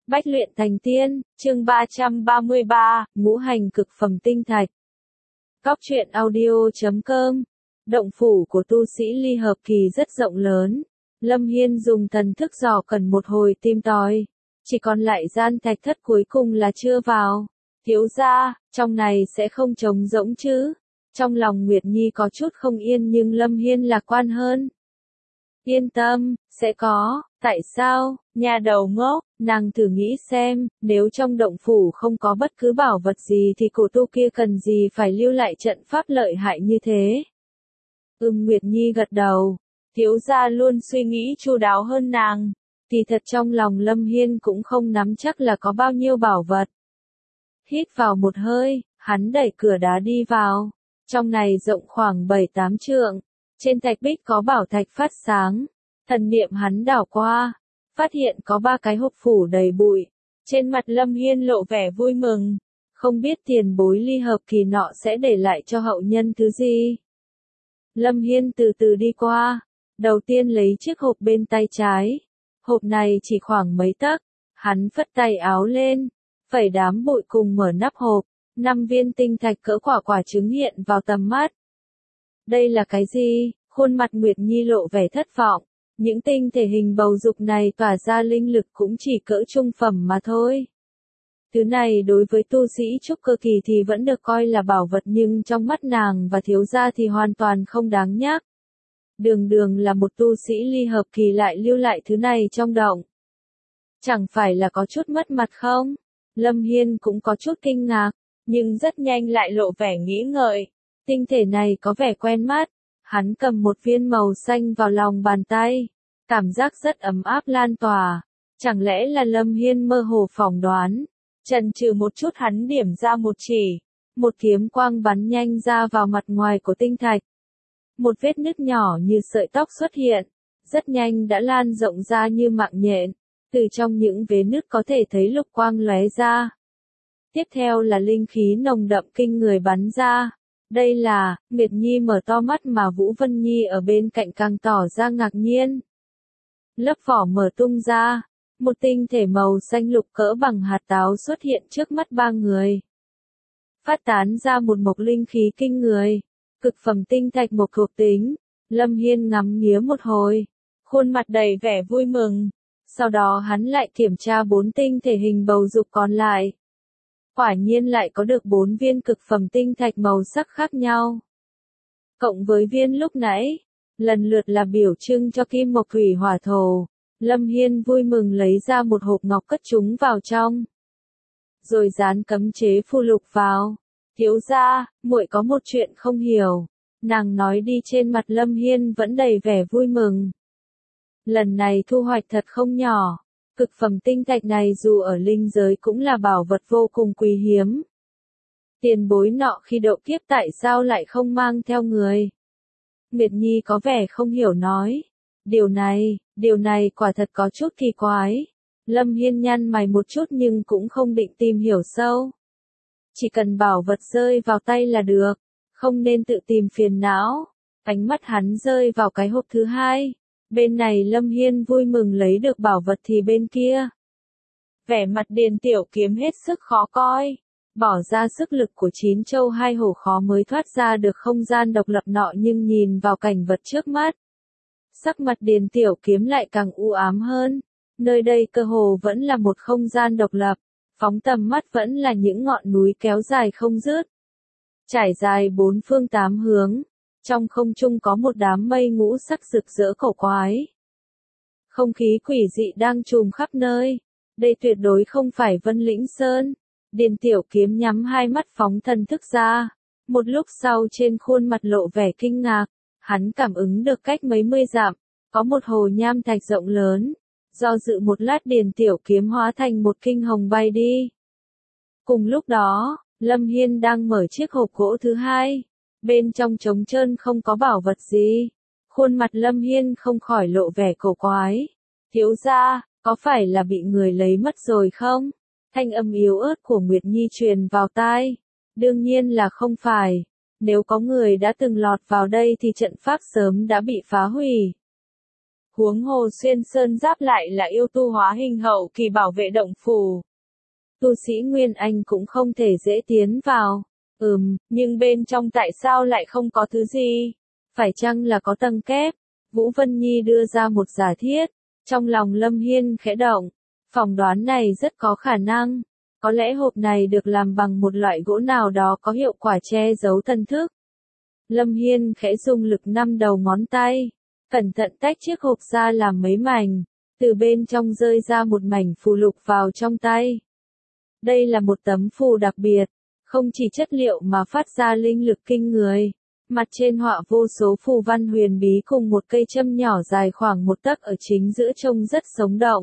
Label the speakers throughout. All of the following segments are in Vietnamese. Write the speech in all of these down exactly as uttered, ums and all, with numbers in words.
Speaker 1: Bách luyện thành tiên, chương ba trăm ba mươi ba, ngũ hành cực phẩm tinh thạch. Cóc truyện audio chấm com. Động phủ của tu sĩ ly hợp kỳ rất rộng lớn. Lâm Hiên dùng thần thức dò cần một hồi tìm tòi. Chỉ còn lại gian thạch thất cuối cùng là chưa vào. Thiếu gia, trong này sẽ không trống rỗng chứ. Trong lòng Nguyệt Nhi có chút không yên nhưng Lâm Hiên lạc quan hơn. Yên tâm, sẽ có. Tại sao? Nhà đầu ngốc, nàng thử nghĩ xem, nếu trong động phủ không có bất cứ bảo vật gì thì cổ tu kia cần gì phải lưu lại trận pháp lợi hại như thế. Ừm Nguyệt Nhi gật đầu, thiếu gia luôn suy nghĩ chu đáo hơn nàng, thì thật trong lòng Lâm Hiên cũng không nắm chắc là có bao nhiêu bảo vật. Hít vào một hơi, hắn đẩy cửa đá đi vào, trong này rộng khoảng bảy tám trượng, trên thạch bích có bảo thạch phát sáng. Thần niệm hắn đảo qua, phát hiện có ba cái hộp phủ đầy bụi. Trên mặt Lâm Hiên lộ vẻ vui mừng, không biết tiền bối ly hợp kỳ nọ sẽ để lại cho hậu nhân thứ gì. Lâm Hiên từ từ đi qua, đầu tiên lấy chiếc hộp bên tay trái. Hộp này chỉ khoảng mấy tấc, hắn phất tay áo lên, phẩy đám bụi cùng mở nắp hộp, năm viên tinh thạch cỡ quả quả trứng hiện vào tầm mắt. Đây là cái gì? Khuôn mặt Nguyệt Nhi lộ vẻ thất vọng. Những tinh thể hình bầu dục này tỏa ra linh lực cũng chỉ cỡ trung phẩm mà thôi. Thứ này đối với tu sĩ trúc cơ kỳ thì vẫn được coi là bảo vật nhưng trong mắt nàng và thiếu gia thì hoàn toàn không đáng nhắc. Đường đường là một tu sĩ ly hợp kỳ lại lưu lại thứ này trong động. Chẳng phải là có chút mất mặt không? Lâm Hiên cũng có chút kinh ngạc, nhưng rất nhanh lại lộ vẻ nghĩ ngợi. Tinh thể này có vẻ quen mắt. Hắn cầm một viên màu xanh vào lòng bàn tay, cảm giác rất ấm áp lan tỏa, chẳng lẽ là Lâm Hiên mơ hồ phỏng đoán. Chần chừ một chút hắn điểm ra một chỉ, một kiếm quang bắn nhanh ra vào mặt ngoài của tinh thạch. Một vết nứt nhỏ như sợi tóc xuất hiện, rất nhanh đã lan rộng ra như mạng nhện, từ trong những vết nứt có thể thấy lục quang lóe ra. Tiếp theo là linh khí nồng đậm kinh người bắn ra. Đây là, Nguyệt Nhi mở to mắt mà Vũ Vân Nhi ở bên cạnh càng tỏ ra ngạc nhiên. Lớp vỏ mở tung ra, một tinh thể màu xanh lục cỡ bằng hạt táo xuất hiện trước mắt ba người. Phát tán ra một mộc linh khí kinh người, cực phẩm tinh thạch mộc thuộc tính. Lâm Hiên ngắm nghía một hồi, khuôn mặt đầy vẻ vui mừng. Sau đó hắn lại kiểm tra bốn tinh thể hình bầu dục còn lại. Quả nhiên lại có được bốn viên cực phẩm tinh thạch màu sắc khác nhau. Cộng với viên lúc nãy, lần lượt là biểu trưng cho kim mộc thủy hỏa thổ. Lâm Hiên vui mừng lấy ra một hộp ngọc cất chúng vào trong. Rồi dán cấm chế phù lục vào. Thiếu gia, muội có một chuyện không hiểu. Nàng nói đi trên mặt Lâm Hiên vẫn đầy vẻ vui mừng. Lần này thu hoạch thật không nhỏ. Cực phẩm tinh thạch này dù ở linh giới cũng là bảo vật vô cùng quý hiếm. Tiền bối nọ khi độ kiếp tại sao lại không mang theo người? Nguyệt Nhi có vẻ không hiểu nói. Điều này, điều này quả thật có chút kỳ quái. Lâm Hiên nhăn mày một chút nhưng cũng không định tìm hiểu sâu. Chỉ cần bảo vật rơi vào tay là được, không nên tự tìm phiền não. Ánh mắt hắn rơi vào cái hộp thứ hai. Bên này Lâm Hiên vui mừng lấy được bảo vật thì bên kia. Vẻ mặt Điền Tiểu Kiếm hết sức khó coi. Bỏ ra sức lực của chín châu hai hổ khó mới thoát ra được không gian độc lập nọ nhưng nhìn vào cảnh vật trước mắt. Sắc mặt Điền Tiểu Kiếm lại càng u ám hơn. Nơi đây cơ hồ vẫn là một không gian độc lập. Phóng tầm mắt vẫn là những ngọn núi kéo dài không dứt. Trải dài bốn phương tám hướng. Trong không trung có một đám mây ngũ sắc rực rỡ cổ quái. Không khí quỷ dị đang trùm khắp nơi. Đây tuyệt đối không phải Vân Lĩnh Sơn. Điền Tiểu Kiếm nhắm hai mắt phóng thần thức ra. Một lúc sau trên khuôn mặt lộ vẻ kinh ngạc. Hắn cảm ứng được cách mấy mươi dặm. Có một hồ nham thạch rộng lớn. Do dự một lát Điền Tiểu Kiếm hóa thành một kinh hồng bay đi. Cùng lúc đó, Lâm Hiên đang mở chiếc hộp gỗ thứ hai. Bên trong trống trơn không có bảo vật gì. Khuôn mặt Lâm Hiên không khỏi lộ vẻ cổ quái. Thiếu gia, có phải là bị người lấy mất rồi không? Thanh âm yếu ớt của Nguyệt Nhi truyền vào tai. Đương nhiên là không phải. Nếu có người đã từng lọt vào đây thì trận pháp sớm đã bị phá hủy. Huống hồ xuyên sơn giáp lại là yêu tu hóa hình hậu kỳ bảo vệ động phủ. Tu sĩ Nguyên Anh cũng không thể dễ tiến vào. Ừm, nhưng bên trong tại sao lại không có thứ gì? Phải chăng là có tầng kép? Vũ Vân Nhi đưa ra một giả thiết. Trong lòng Lâm Hiên khẽ động. Phỏng đoán này rất có khả năng. Có lẽ hộp này được làm bằng một loại gỗ nào đó có hiệu quả che giấu thần thức. Lâm Hiên khẽ dùng lực năm đầu ngón tay. Cẩn thận tách chiếc hộp ra làm mấy mảnh. Từ bên trong rơi ra một mảnh phù lục vào trong tay. Đây là một tấm phù đặc biệt. Không chỉ chất liệu mà phát ra linh lực kinh người. Mặt trên họa vô số phù văn huyền bí cùng một cây châm nhỏ dài khoảng một tấc ở chính giữa trông rất sống động.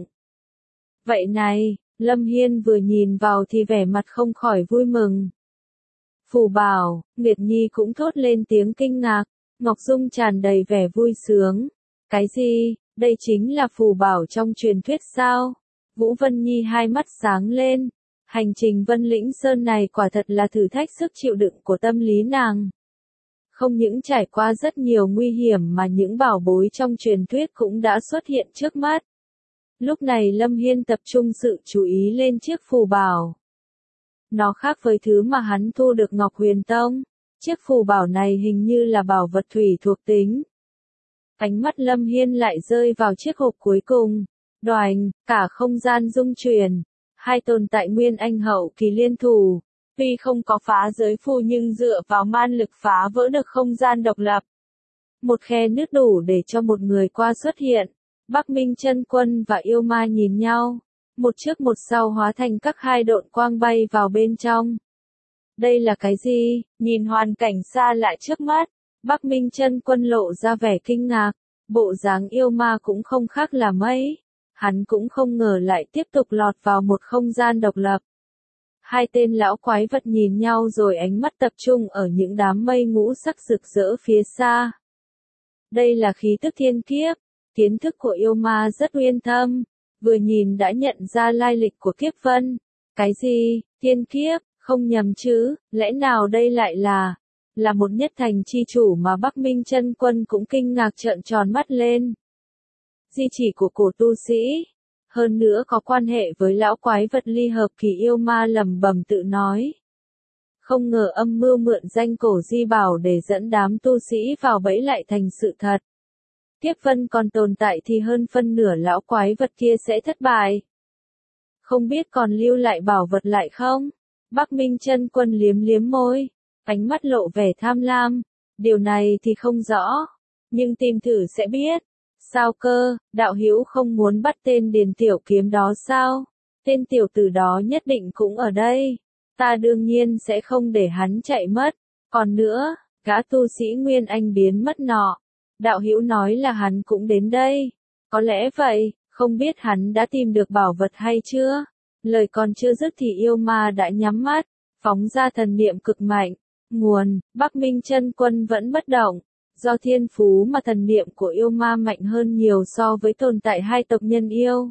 Speaker 1: Vậy này, Lâm Hiên vừa nhìn vào thì vẻ mặt không khỏi vui mừng. Phù bảo, Nguyệt Nhi cũng thốt lên tiếng kinh ngạc. Ngọc Dung tràn đầy vẻ vui sướng. Cái gì, đây chính là phù bảo trong truyền thuyết sao? Vũ Vân Nhi hai mắt sáng lên. Hành trình Vân Lĩnh Sơn này quả thật là thử thách sức chịu đựng của tâm lý nàng. Không những trải qua rất nhiều nguy hiểm mà những bảo bối trong truyền thuyết cũng đã xuất hiện trước mắt. Lúc này Lâm Hiên tập trung sự chú ý lên chiếc phù bảo. Nó khác với thứ mà hắn thu được Ngọc Huyền Tông. Chiếc phù bảo này hình như là bảo vật thủy thuộc tính. Ánh mắt Lâm Hiên lại rơi vào chiếc hộp cuối cùng. Đoành, cả không gian rung chuyển. Hai tồn tại Nguyên Anh hậu kỳ liên thủ. Tuy không có phá giới phù nhưng dựa vào man lực phá vỡ được không gian độc lập. Một khe nứt đủ để cho một người qua xuất hiện. Bắc Minh Chân Quân và yêu ma nhìn nhau. Một trước một sau hóa thành các hai độn quang bay vào bên trong. Đây là cái gì? Nhìn hoàn cảnh xa lại trước mắt. Bắc Minh Chân Quân lộ ra vẻ kinh ngạc. Bộ dáng yêu ma cũng không khác là mấy. Hắn cũng không ngờ lại tiếp tục lọt vào một không gian độc lập. Hai tên lão quái vật nhìn nhau rồi ánh mắt tập trung ở những đám mây ngũ sắc rực rỡ phía xa. Đây là khí tức thiên kiếp. Kiến thức của yêu ma rất uyên thâm. Vừa nhìn đã nhận ra lai lịch của kiếp vân. Cái gì? Thiên kiếp? Không nhầm chứ, lẽ nào đây lại là... Là một nhất thành chi chủ mà Bắc Minh Chân Quân cũng kinh ngạc trợn tròn mắt lên. Di chỉ của cổ tu sĩ. Hơn nữa có quan hệ với lão quái vật ly hợp kỳ yêu ma lầm bầm tự nói. Không ngờ âm mưu mượn danh cổ di bảo để dẫn đám tu sĩ vào bẫy lại thành sự thật. Kiếp vân còn tồn tại thì hơn phân nửa lão quái vật kia sẽ thất bại. Không biết còn lưu lại bảo vật lại không? Bắc Minh Chân Quân liếm liếm môi, ánh mắt lộ vẻ tham lam. Điều này thì không rõ, nhưng tìm thử sẽ biết. Sao cơ, đạo hữu không muốn bắt tên Điền Tiểu Kiếm đó sao? Tên tiểu tử đó nhất định cũng ở đây. Ta đương nhiên sẽ không để hắn chạy mất. Còn nữa, gã tu sĩ Nguyên Anh biến mất nọ. Đạo hữu nói là hắn cũng đến đây. Có lẽ vậy, không biết hắn đã tìm được bảo vật hay chưa? Lời còn chưa dứt thì yêu ma đã nhắm mắt, phóng ra thần niệm cực mạnh. Nguồn, Bắc Minh Chân Quân vẫn bất động. Do thiên phú mà thần niệm của yêu ma mạnh hơn nhiều so với tồn tại hai tộc nhân yêu.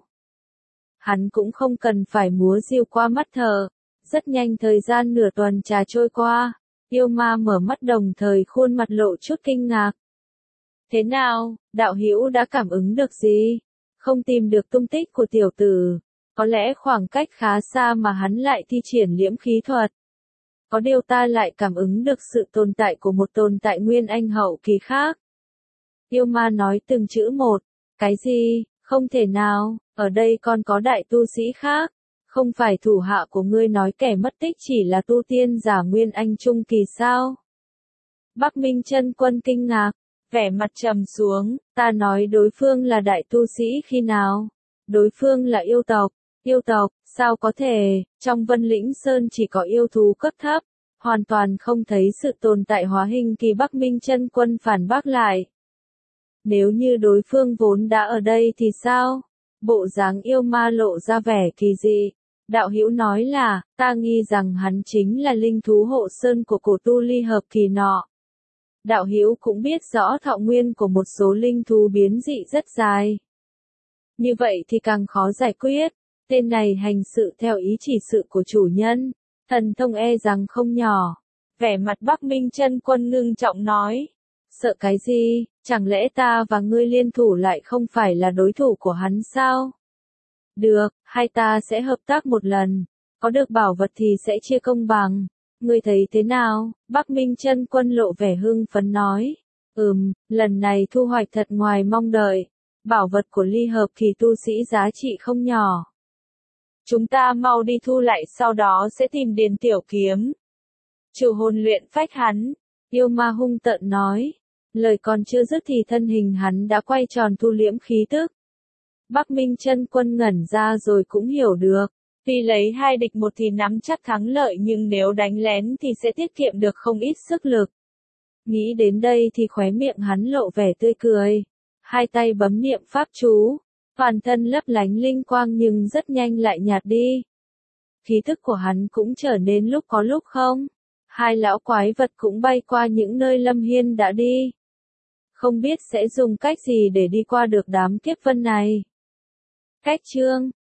Speaker 1: Hắn cũng không cần phải múa diều qua mắt thờ. Rất nhanh thời gian nửa tuần trà trôi qua. Yêu ma mở mắt đồng thời khuôn mặt lộ chút kinh ngạc. Thế nào, đạo hữu đã cảm ứng được gì? Không tìm được tung tích của tiểu tử. Có lẽ khoảng cách khá xa mà hắn lại thi triển liễm khí thuật. Có điều ta lại cảm ứng được sự tồn tại của một tồn tại Nguyên Anh hậu kỳ khác. Yêu ma nói từng chữ một. Cái gì? Không thể nào, ở đây còn có đại tu sĩ khác. Không phải thủ hạ của ngươi nói kẻ mất tích chỉ là tu tiên giả Nguyên Anh trung kỳ sao? Bắc Minh Chân Quân kinh ngạc, vẻ mặt trầm xuống. Ta nói đối phương là đại tu sĩ khi nào? Đối phương là yêu tộc. Yêu tộc, sao có thể, trong Vân Lĩnh Sơn chỉ có yêu thú cấp thấp, hoàn toàn không thấy sự tồn tại hóa hình kỳ. Bắc Minh Chân Quân phản bác lại. Nếu như đối phương vốn đã ở đây thì sao? Bộ dáng yêu ma lộ ra vẻ kỳ dị. Đạo hữu nói là, ta nghi rằng hắn chính là linh thú hộ sơn của cổ tu ly hợp kỳ nọ. Đạo hữu cũng biết rõ thọ nguyên của một số linh thú biến dị rất dài. Như vậy thì càng khó giải quyết. Tên này hành sự theo ý chỉ sự của chủ nhân, thần thông e rằng không nhỏ. Vẻ mặt Bắc Minh Chân Quân ngưng trọng nói. Sợ cái gì, chẳng lẽ ta và ngươi liên thủ lại không phải là đối thủ của hắn sao? Được, hai ta sẽ hợp tác một lần, có được bảo vật thì sẽ chia công bằng. Ngươi thấy thế nào? Bắc Minh Chân Quân lộ vẻ hưng phấn nói. Ừm, lần này thu hoạch thật ngoài mong đợi. Bảo vật của ly hợp kỳ tu sĩ giá trị không nhỏ. Chúng ta mau đi thu lại sau đó sẽ tìm Điền Tiểu Kiếm. Chủ hồn luyện phách hắn. Yêu ma hung tợn nói. Lời còn chưa dứt thì thân hình hắn đã quay tròn thu liễm khí tức. Bắc Minh Chân Quân ngẩn ra rồi cũng hiểu được. Tuy lấy hai địch một thì nắm chắc thắng lợi nhưng nếu đánh lén thì sẽ tiết kiệm được không ít sức lực. Nghĩ đến đây thì khóe miệng hắn lộ vẻ tươi cười. Hai tay bấm niệm pháp chú. Toàn thân lấp lánh linh quang nhưng rất nhanh lại nhạt đi. Khí thức của hắn cũng trở nên lúc có lúc không. Hai lão quái vật cũng bay qua những nơi Lâm Hiên đã đi. Không biết sẽ dùng cách gì để đi qua được đám kiếp vân này. Cách chương